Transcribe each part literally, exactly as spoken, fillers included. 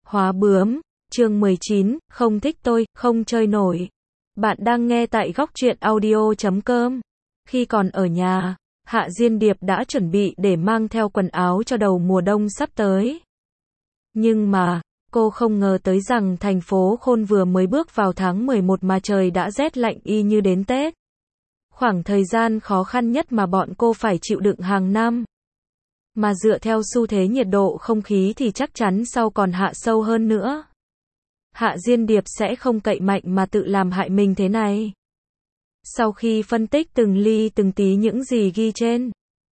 Hóa bướm, chương mười chín, không thích tôi, không chơi nổi. Bạn đang nghe tại góc truyện audio chấm com. Khi còn ở nhà, Hạ Diên Điệp đã chuẩn bị để mang theo quần áo cho đầu mùa đông sắp tới. Nhưng mà, cô không ngờ tới rằng thành phố Khôn vừa mới bước vào tháng mười một mà trời đã rét lạnh y như đến Tết. Khoảng thời gian khó khăn nhất mà bọn cô phải chịu đựng hàng năm. Mà dựa theo xu thế nhiệt độ không khí thì chắc chắn sau còn hạ sâu hơn nữa. Hạ Diên Điệp sẽ không cậy mạnh mà tự làm hại mình thế này. Sau khi phân tích từng ly từng tí những gì ghi trên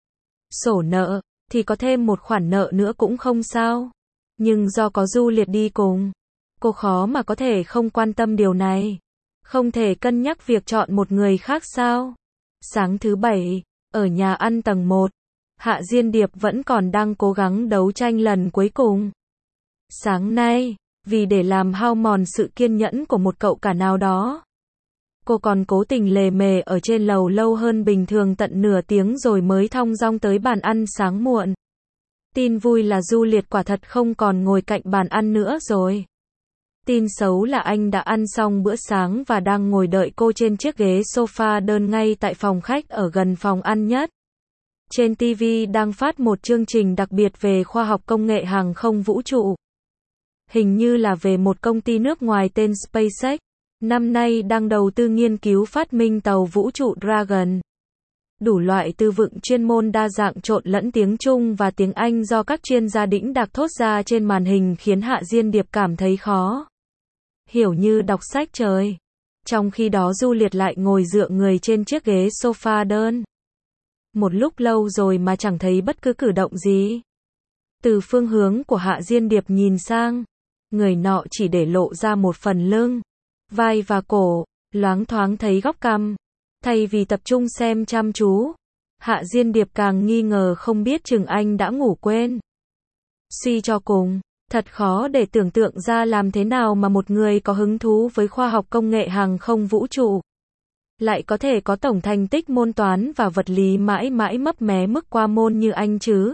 sổ nợ, thì có thêm một khoản nợ nữa cũng không sao. Nhưng do có Du Liệt đi cùng, cô khó mà có thể không quan tâm điều này. Không thể cân nhắc việc chọn một người khác sao? Sáng thứ bảy, ở nhà ăn tầng một, Hạ Diên Điệp vẫn còn đang cố gắng đấu tranh lần cuối cùng. Sáng nay, vì để làm hao mòn sự kiên nhẫn của một cậu cả nào đó, cô còn cố tình lề mề ở trên lầu lâu hơn bình thường tận nửa tiếng rồi mới thong dong tới bàn ăn sáng muộn. Tin vui là Du Liệt quả thật không còn ngồi cạnh bàn ăn nữa rồi. Tin xấu là anh đã ăn xong bữa sáng và đang ngồi đợi cô trên chiếc ghế sofa đơn ngay tại phòng khách ở gần phòng ăn nhất. Trên ti vi đang phát một chương trình đặc biệt về khoa học công nghệ hàng không vũ trụ. Hình như là về một công ty nước ngoài tên SpaceX, năm nay đang đầu tư nghiên cứu phát minh tàu vũ trụ Dragon. Đủ loại từ vựng chuyên môn đa dạng trộn lẫn tiếng Trung và tiếng Anh do các chuyên gia đĩnh đạc thốt ra trên màn hình khiến Hạ Diên Điệp cảm thấy khó hiểu như đọc sách trời. Trong khi đó Du Liệt lại ngồi dựa người trên chiếc ghế sofa đơn. Một lúc lâu rồi mà chẳng thấy bất cứ cử động gì. Từ phương hướng của Hạ Diên Điệp nhìn sang, người nọ chỉ để lộ ra một phần lưng, vai và cổ, loáng thoáng thấy góc cằm. Thay vì tập trung xem chăm chú, Hạ Diên Điệp càng nghi ngờ không biết chừng anh đã ngủ quên. Suy cho cùng, thật khó để tưởng tượng ra làm thế nào mà một người có hứng thú với khoa học công nghệ hàng không vũ trụ lại có thể có tổng thành tích môn toán và vật lý mãi mãi mấp mé mức qua môn như anh chứ.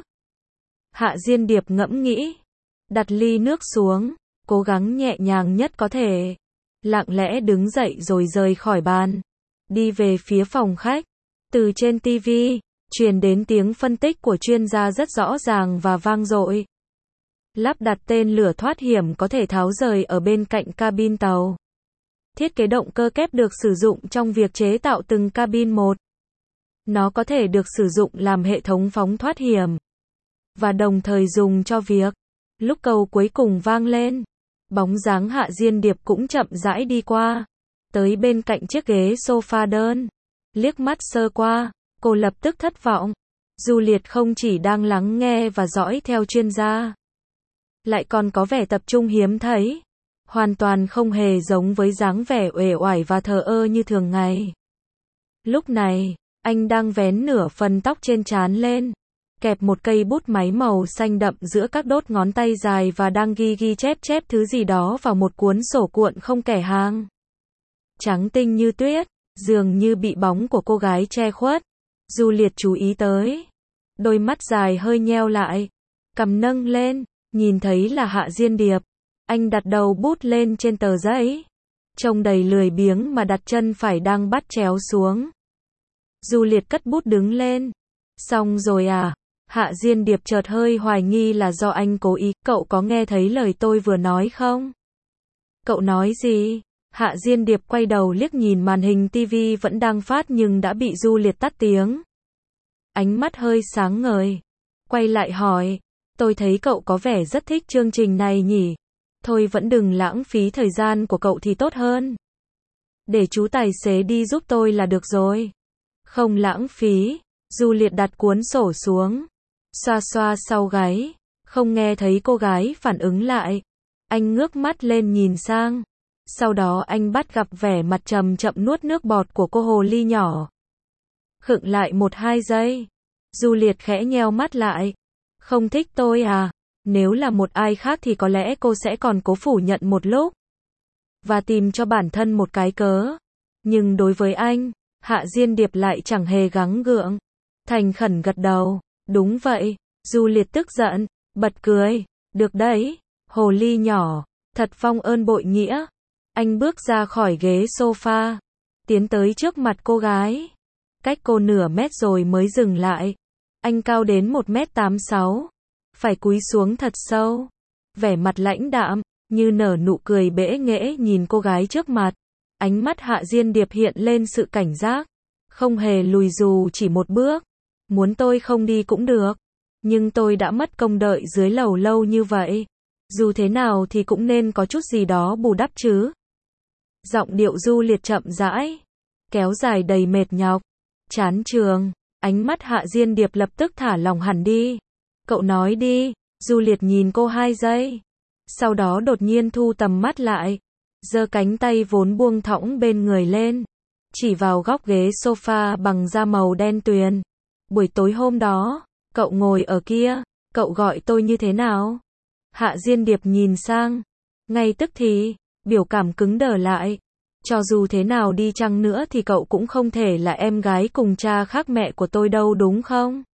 Hạ Diên Điệp ngẫm nghĩ, đặt ly nước xuống, cố gắng nhẹ nhàng nhất có thể, lặng lẽ đứng dậy rồi rời khỏi bàn, đi về phía phòng khách. Từ trên ti vi, truyền đến tiếng phân tích của chuyên gia rất rõ ràng và vang dội. Lắp đặt tên lửa thoát hiểm có thể tháo rời ở bên cạnh cabin tàu. Thiết kế động cơ kép được sử dụng trong việc chế tạo từng cabin một. Nó có thể được sử dụng làm hệ thống phóng thoát hiểm. Và đồng thời dùng cho việc. Lúc câu cuối cùng vang lên, bóng dáng Hạ Diên Điệp cũng chậm rãi đi qua. Tới bên cạnh chiếc ghế sofa đơn. Liếc mắt sơ qua, cô lập tức thất vọng. Du Liệt không chỉ đang lắng nghe và dõi theo chuyên gia, lại còn có vẻ tập trung hiếm thấy. Hoàn toàn không hề giống với dáng vẻ uể oải và thờ ơ như thường ngày. Lúc này, anh đang vén nửa phần tóc trên trán lên, kẹp một cây bút máy màu xanh đậm giữa các đốt ngón tay dài và đang ghi ghi chép chép thứ gì đó vào một cuốn sổ cuộn không kẻ hàng. Trắng tinh như tuyết, dường như bị bóng của cô gái che khuất. Du Liệt chú ý tới. Đôi mắt dài hơi nheo lại, cằm nâng lên, nhìn thấy là Hạ Diên Điệp. Anh đặt đầu bút lên trên tờ giấy, trông đầy lười biếng mà đặt chân phải đang bắt chéo xuống. Du Liệt cất bút đứng lên. Xong rồi à? Hạ Diên Điệp chợt hơi hoài nghi là do anh cố ý. Cậu có nghe thấy lời tôi vừa nói không? Cậu nói gì? Hạ Diên Điệp quay đầu liếc nhìn màn hình ti vi vẫn đang phát nhưng đã bị Du Liệt tắt tiếng. Ánh mắt hơi sáng ngời. Quay lại hỏi, tôi thấy cậu có vẻ rất thích chương trình này nhỉ? Thôi vẫn đừng lãng phí thời gian của cậu thì tốt hơn. Để chú tài xế đi giúp tôi là được rồi. Không lãng phí. Du Liệt đặt cuốn sổ xuống, xoa xoa sau gáy, không nghe thấy cô gái phản ứng lại. Anh ngước mắt lên nhìn sang. Sau đó anh bắt gặp vẻ mặt chậm chậm nuốt nước bọt của cô hồ ly nhỏ. Khựng lại một hai giây. Du Liệt khẽ nheo mắt lại. Không thích tôi à? Nếu là một ai khác thì có lẽ cô sẽ còn cố phủ nhận một lúc và tìm cho bản thân một cái cớ. Nhưng đối với anh, Hạ Diên Điệp lại chẳng hề gắng gượng. Thành khẩn gật đầu. Đúng vậy. Du Liệt tức giận, bật cười. Được đấy. Hồ ly nhỏ, thật vong ơn bội nghĩa. Anh bước ra khỏi ghế sofa, tiến tới trước mặt cô gái. Cách cô nửa mét rồi mới dừng lại. Anh cao đến một mét tám sáu, phải cúi xuống thật sâu. Vẻ mặt lãnh đạm, như nở nụ cười bẽ nghễ nhìn cô gái trước mặt. Ánh mắt Hạ Diên Điệp hiện lên sự cảnh giác. Không hề lùi dù chỉ một bước. Muốn tôi không đi cũng được. Nhưng tôi đã mất công đợi dưới lầu lâu như vậy. Dù thế nào thì cũng nên có chút gì đó bù đắp chứ. Giọng điệu Du Liệt chậm rãi, kéo dài đầy mệt nhọc, chán trường. Ánh mắt Hạ Diên Điệp lập tức thả lỏng hẳn đi. Cậu nói đi. Du Liệt nhìn cô hai giây. Sau đó đột nhiên thu tầm mắt lại. Giơ cánh tay vốn buông thõng bên người lên. Chỉ vào góc ghế sofa bằng da màu đen tuyền. Buổi tối hôm đó, cậu ngồi ở kia. Cậu gọi tôi như thế nào? Hạ Diên Điệp nhìn sang. Ngay tức thì, biểu cảm cứng đờ lại. Cho dù thế nào đi chăng nữa thì cậu cũng không thể là em gái cùng cha khác mẹ của tôi đâu đúng không?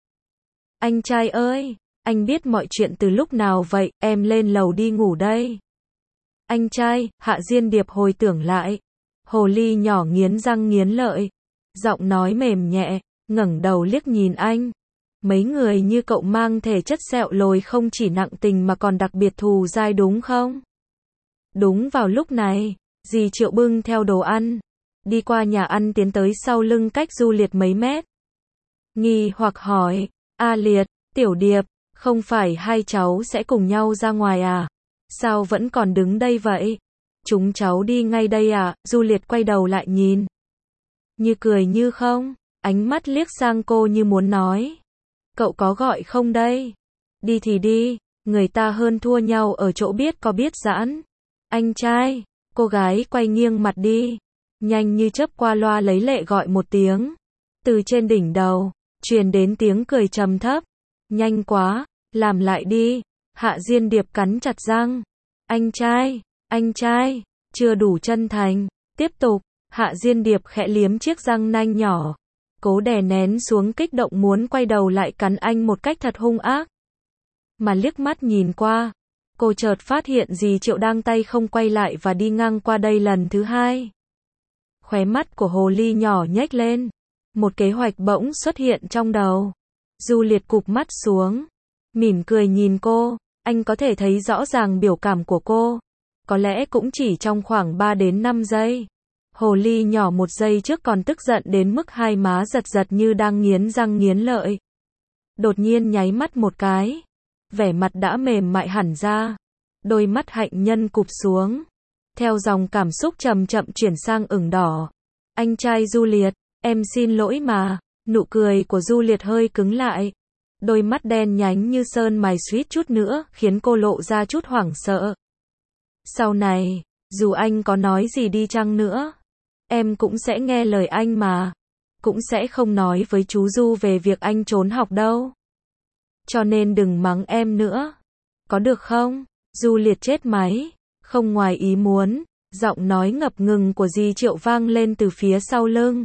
Anh trai ơi, anh biết mọi chuyện từ lúc nào vậy, em lên lầu đi ngủ đây. Anh trai, Hạ Diên Điệp hồi tưởng lại. Hồ ly nhỏ nghiến răng nghiến lợi. Giọng nói mềm nhẹ, ngẩng đầu liếc nhìn anh. Mấy người như cậu mang thể chất sẹo lồi không chỉ nặng tình mà còn đặc biệt thù dai đúng không? Đúng vào lúc này, dì Triệu bưng theo đồ ăn. Đi qua nhà ăn tiến tới sau lưng cách Du Liệt mấy mét. Nghi hoặc hỏi, A Liệt, Tiểu Điệp, không phải hai cháu sẽ cùng nhau ra ngoài à? Sao vẫn còn đứng đây vậy? Chúng cháu đi ngay đây à? Du Liệt quay đầu lại nhìn. Như cười như không, ánh mắt liếc sang cô như muốn nói. Cậu có gọi không đây? Đi thì đi, người ta hơn thua nhau ở chỗ biết có biết giãn. Anh trai, cô gái quay nghiêng mặt đi. Nhanh như chớp qua loa lấy lệ gọi một tiếng. Từ trên đỉnh đầu, truyền đến tiếng cười trầm thấp. Nhanh quá, làm lại đi. Hạ Diên Điệp cắn chặt răng. Anh trai, anh trai, chưa đủ chân thành. Tiếp tục, Hạ Diên Điệp khẽ liếm chiếc răng nanh nhỏ. Cố đè nén xuống kích động muốn quay đầu lại cắn anh một cách thật hung ác. Mà liếc mắt nhìn qua, cô chợt phát hiện dì Triệu đang tay không quay lại và đi ngang qua đây lần thứ hai. Khóe mắt của hồ ly nhỏ nhếch lên. Một kế hoạch bỗng xuất hiện trong đầu. Du Liệt cụp mắt xuống, mỉm cười nhìn cô. Anh có thể thấy rõ ràng biểu cảm của cô. Có lẽ cũng chỉ trong khoảng ba đến năm giây. Hồ ly nhỏ một giây trước còn tức giận đến mức hai má giật giật như đang nghiến răng nghiến lợi. Đột nhiên nháy mắt một cái. Vẻ mặt đã mềm mại hẳn ra. Đôi mắt hạnh nhân cụp xuống. Theo dòng cảm xúc chậm chậm chuyển sang ửng đỏ. Anh trai Du Liệt, em xin lỗi mà. Nụ cười của Du Liệt hơi cứng lại. Đôi mắt đen nhánh như sơn mài suýt chút nữa, khiến cô lộ ra chút hoảng sợ. Sau này, dù anh có nói gì đi chăng nữa, em cũng sẽ nghe lời anh mà. Cũng sẽ không nói với chú Du về việc anh trốn học đâu. Cho nên đừng mắng em nữa. Có được không? Du Liệt chết máy. Không ngoài ý muốn, giọng nói ngập ngừng của dì Triệu vang lên từ phía sau lưng.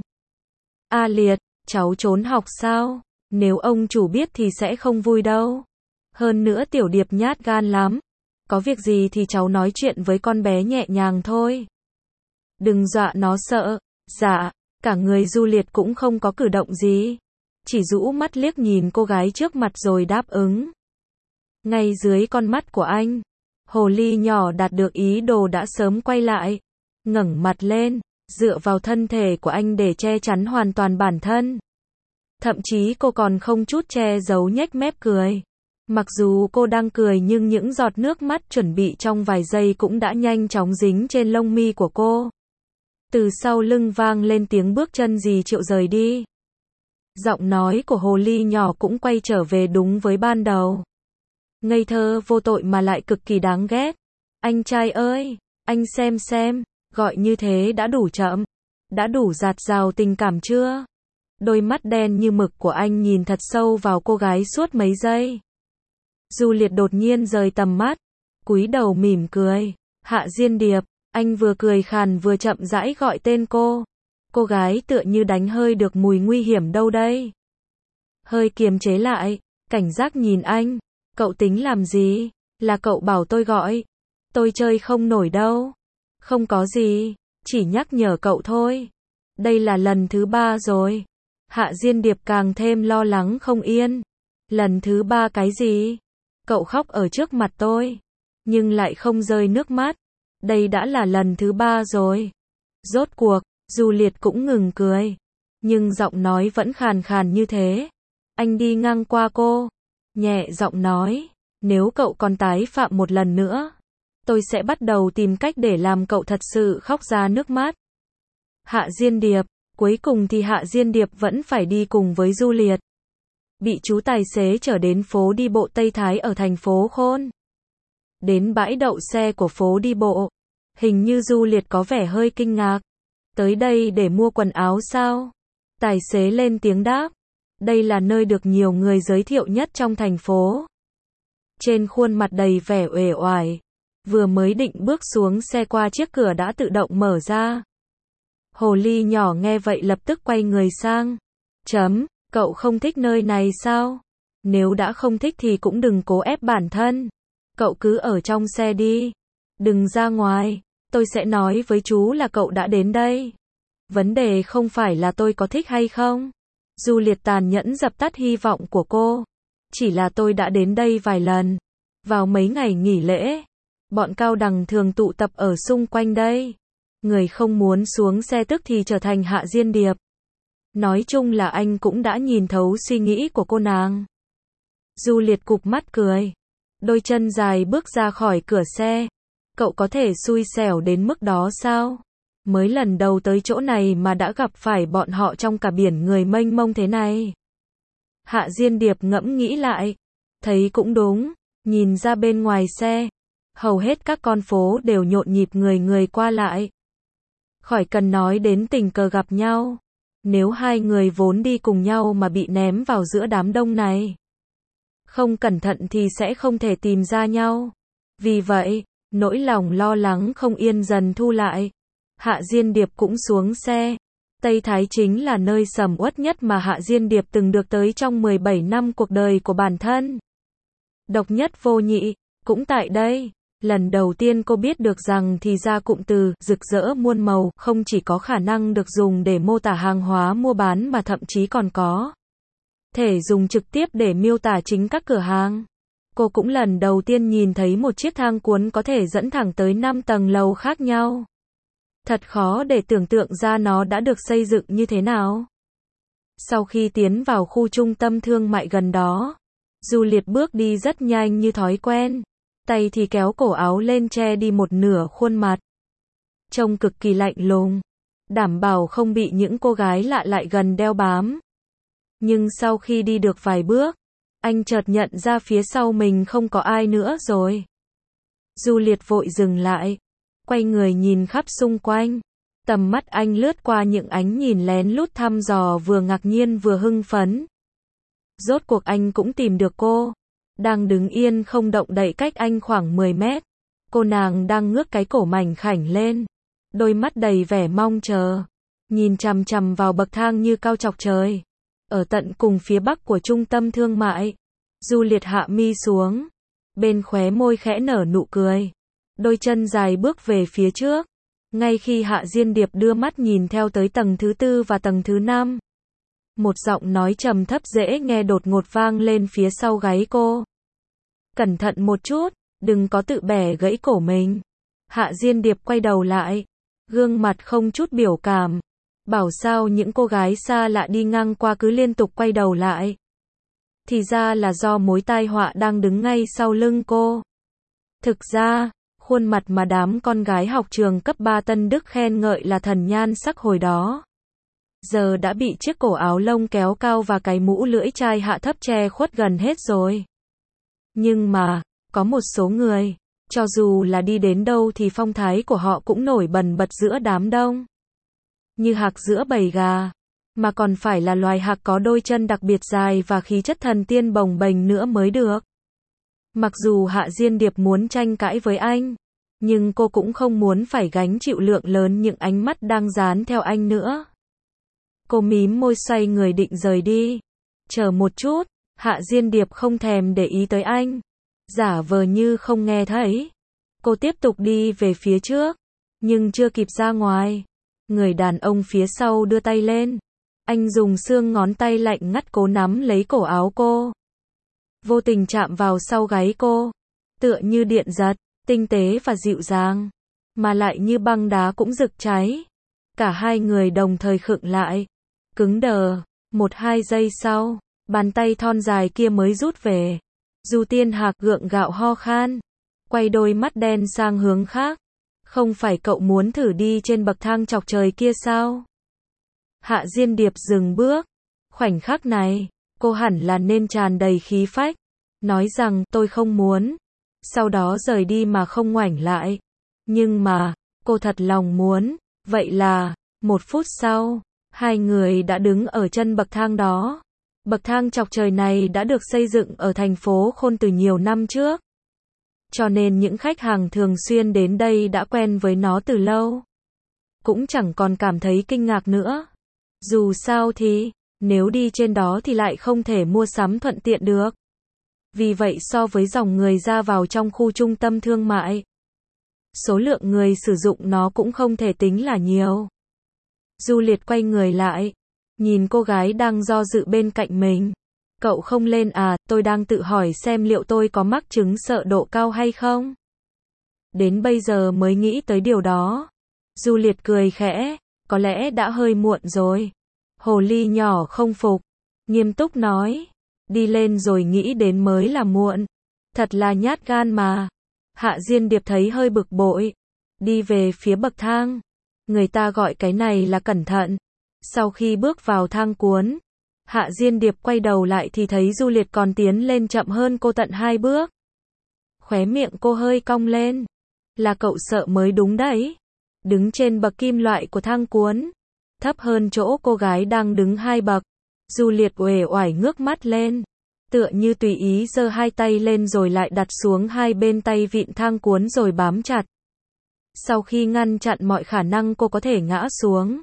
A Liệt, cháu trốn học sao? Nếu ông chủ biết thì sẽ không vui đâu. Hơn nữa Tiểu Điệp nhát gan lắm. Có việc gì thì cháu nói chuyện với con bé nhẹ nhàng thôi. Đừng dọa nó sợ. Dạ, cả người Du Liệt cũng không có cử động gì. Chỉ rũ mắt liếc nhìn cô gái trước mặt rồi đáp ứng. Ngay dưới con mắt của anh, hồ ly nhỏ đạt được ý đồ đã sớm quay lại. Ngẩng mặt lên, dựa vào thân thể của anh để che chắn hoàn toàn bản thân. Thậm chí cô còn không chút che giấu nhếch mép cười. Mặc dù cô đang cười nhưng những giọt nước mắt chuẩn bị trong vài giây cũng đã nhanh chóng dính trên lông mi của cô. Từ sau lưng vang lên tiếng bước chân dì Triệu rời đi. Giọng nói của hồ ly nhỏ cũng quay trở về đúng với ban đầu. Ngây thơ vô tội mà lại cực kỳ đáng ghét. Anh trai ơi, anh xem xem, gọi như thế đã đủ chậm. Đã đủ dạt dào tình cảm chưa? Đôi mắt đen như mực của anh nhìn thật sâu vào cô gái suốt mấy giây. Du Liệt đột nhiên rời tầm mắt, cúi đầu mỉm cười. Hạ Diên Điệp, anh vừa cười khàn vừa chậm rãi gọi tên cô. Cô gái tựa như đánh hơi được mùi nguy hiểm đâu đây. Hơi kiềm chế lại, cảnh giác nhìn anh. Cậu tính làm gì? Là cậu bảo tôi gọi. Tôi chơi không nổi đâu. Không có gì, chỉ nhắc nhở cậu thôi. Đây là lần thứ ba rồi. Hạ Diên Điệp càng thêm lo lắng không yên. Lần thứ ba cái gì? Cậu khóc ở trước mặt tôi, nhưng lại không rơi nước mắt. Đây đã là lần thứ ba rồi. Rốt cuộc, Du Liệt cũng ngừng cười. Nhưng giọng nói vẫn khàn khàn như thế. Anh đi ngang qua cô. Nhẹ giọng nói. Nếu cậu còn tái phạm một lần nữa, tôi sẽ bắt đầu tìm cách để làm cậu thật sự khóc ra nước mắt. Hạ Diên Điệp. Cuối cùng thì Hạ Diên Điệp vẫn phải đi cùng với Du Liệt. Bị chú tài xế chở đến phố đi bộ Tây Thái ở thành phố Khôn. Đến bãi đậu xe của phố đi bộ. Hình như Du Liệt có vẻ hơi kinh ngạc. Tới đây để mua quần áo sao? Tài xế lên tiếng đáp. Đây là nơi được nhiều người giới thiệu nhất trong thành phố. Trên khuôn mặt đầy vẻ uể oải. Vừa mới định bước xuống xe qua chiếc cửa đã tự động mở ra. Hồ ly nhỏ nghe vậy lập tức quay người sang. Chấm, cậu không thích nơi này sao? Nếu đã không thích thì cũng đừng cố ép bản thân. Cậu cứ ở trong xe đi. Đừng ra ngoài. Tôi sẽ nói với chú là cậu đã đến đây. Vấn đề không phải là tôi có thích hay không. Du Liệt tàn nhẫn dập tắt hy vọng của cô. Chỉ là tôi đã đến đây vài lần. Vào mấy ngày nghỉ lễ, bọn cao đẳng thường tụ tập ở xung quanh đây. Người không muốn xuống xe tức thì trở thành Hạ Diên Điệp. Nói chung là anh cũng đã nhìn thấu suy nghĩ của cô nàng. Du Liệt cụp mắt cười. Đôi chân dài bước ra khỏi cửa xe. Cậu có thể xui xẻo đến mức đó sao? Mới lần đầu tới chỗ này mà đã gặp phải bọn họ trong cả biển người mênh mông thế này. Hạ Diên Điệp ngẫm nghĩ lại. Thấy cũng đúng. Nhìn ra bên ngoài xe. Hầu hết các con phố đều nhộn nhịp người người qua lại. Khỏi cần nói đến tình cờ gặp nhau. Nếu hai người vốn đi cùng nhau mà bị ném vào giữa đám đông này, không cẩn thận thì sẽ không thể tìm ra nhau. Vì vậy, nỗi lòng lo lắng không yên dần thu lại. Hạ Diên Điệp cũng xuống xe. Tây Thái chính là nơi sầm uất nhất mà Hạ Diên Điệp từng được tới trong mười bảy năm cuộc đời của bản thân. Độc nhất vô nhị, cũng tại đây. Lần đầu tiên cô biết được rằng thì ra cụm từ rực rỡ muôn màu không chỉ có khả năng được dùng để mô tả hàng hóa mua bán mà thậm chí còn có thể dùng trực tiếp để miêu tả chính các cửa hàng. Cô cũng lần đầu tiên nhìn thấy một chiếc thang cuốn có thể dẫn thẳng tới năm tầng lầu khác nhau. Thật khó để tưởng tượng ra nó đã được xây dựng như thế nào. Sau khi tiến vào khu trung tâm thương mại gần đó, Du Liệt bước đi rất nhanh như thói quen. Tay thì kéo cổ áo lên che đi một nửa khuôn mặt. Trông cực kỳ lạnh lùng. Đảm bảo không bị những cô gái lạ lại gần đeo bám. Nhưng sau khi đi được vài bước, anh chợt nhận ra phía sau mình không có ai nữa rồi. Du Liệt vội dừng lại. Quay người nhìn khắp xung quanh. Tầm mắt anh lướt qua những ánh nhìn lén lút thăm dò vừa ngạc nhiên vừa hưng phấn. Rốt cuộc anh cũng tìm được cô. Đang đứng yên không động đậy cách anh khoảng mười mét. Cô nàng đang ngước cái cổ mảnh khảnh lên. Đôi mắt đầy vẻ mong chờ. Nhìn chằm chằm vào bậc thang như cao chọc trời. Ở tận cùng phía bắc của trung tâm thương mại. Du Liệt hạ mi xuống. Bên khóe môi khẽ nở nụ cười. Đôi chân dài bước về phía trước. Ngay khi Hạ Diên Điệp đưa mắt nhìn theo tới tầng thứ tư và tầng thứ năm. Một giọng nói trầm thấp dễ nghe đột ngột vang lên phía sau gáy cô. Cẩn thận một chút, đừng có tự bẻ gãy cổ mình. Hạ Diên Điệp quay đầu lại. Gương mặt không chút biểu cảm. Bảo sao những cô gái xa lạ đi ngang qua cứ liên tục quay đầu lại. Thì ra là do mối tai họa đang đứng ngay sau lưng cô. Thực ra, khuôn mặt mà đám con gái học trường cấp ba Tân Đức khen ngợi là thần nhan sắc hồi đó. Giờ đã bị chiếc cổ áo lông kéo cao và cái mũ lưỡi chai hạ thấp che khuất gần hết rồi. Nhưng mà, có một số người, cho dù là đi đến đâu thì phong thái của họ cũng nổi bần bật giữa đám đông. Như hạc giữa bầy gà. Mà còn phải là loài hạc có đôi chân đặc biệt dài và khí chất thần tiên bồng bềnh nữa mới được. Mặc dù Hạ Diên Điệp muốn tranh cãi với anh, nhưng cô cũng không muốn phải gánh chịu lượng lớn những ánh mắt đang dán theo anh nữa. Cô mím môi xoay người định rời đi. Chờ một chút, Hạ Diên Điệp không thèm để ý tới anh. Giả vờ như không nghe thấy. Cô tiếp tục đi về phía trước, nhưng chưa kịp ra ngoài. Người đàn ông phía sau đưa tay lên. Anh dùng xương ngón tay lạnh ngắt cố nắm lấy cổ áo cô. Vô tình chạm vào sau gáy cô. Tựa như điện giật, tinh tế và dịu dàng. Mà lại như băng đá cũng rực cháy. Cả hai người đồng thời khựng lại. Cứng đờ. Một hai giây sau, bàn tay thon dài kia mới rút về. Du Tiên Hạc gượng gạo ho khan. Quay đôi mắt đen sang hướng khác. Không phải cậu muốn thử đi trên bậc thang chọc trời kia sao? Hạ Diên Điệp dừng bước. Khoảnh khắc này, cô hẳn là nên tràn đầy khí phách. Nói rằng tôi không muốn. Sau đó rời đi mà không ngoảnh lại. Nhưng mà, cô thật lòng muốn. Vậy là, một phút sau, hai người đã đứng ở chân bậc thang đó. Bậc thang chọc trời này đã được xây dựng ở thành phố Khôn từ nhiều năm trước. Cho nên những khách hàng thường xuyên đến đây đã quen với nó từ lâu. Cũng chẳng còn cảm thấy kinh ngạc nữa. Dù sao thì, nếu đi trên đó thì lại không thể mua sắm thuận tiện được. Vì vậy so với dòng người ra vào trong khu trung tâm thương mại, số lượng người sử dụng nó cũng không thể tính là nhiều. Du Liệt quay người lại, nhìn cô gái đang do dự bên cạnh mình. Cậu không lên à, tôi đang tự hỏi xem liệu tôi có mắc chứng sợ độ cao hay không? Đến bây giờ mới nghĩ tới điều đó. Du Liệt cười khẽ, có lẽ đã hơi muộn rồi. Hồ ly nhỏ không phục, nghiêm túc nói, đi lên rồi nghĩ đến mới là muộn. Thật là nhát gan mà. Hạ Diên Điệp thấy hơi bực bội, đi về phía bậc thang. Người ta gọi cái này là cẩn thận. Sau khi bước vào thang cuốn, Hạ Diên Điệp quay đầu lại thì thấy Du Liệt còn tiến lên chậm hơn cô tận hai bước. Khóe miệng cô hơi cong lên. Là cậu sợ mới đúng đấy. Đứng trên bậc kim loại của thang cuốn, thấp hơn chỗ cô gái đang đứng hai bậc. Du Liệt uể oải ngước mắt lên, tựa như tùy ý giơ hai tay lên rồi lại đặt xuống hai bên tay vịn thang cuốn rồi bám chặt. Sau khi ngăn chặn mọi khả năng cô có thể ngã xuống,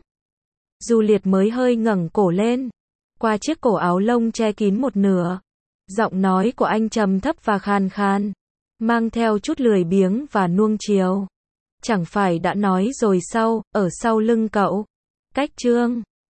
Du Liệt mới hơi ngẩng cổ lên, qua chiếc cổ áo lông che kín một nửa. Giọng nói của anh trầm thấp và khàn khàn, mang theo chút lười biếng và nuông chiều. Chẳng phải đã nói rồi sao, ở sau lưng cậu, cách chương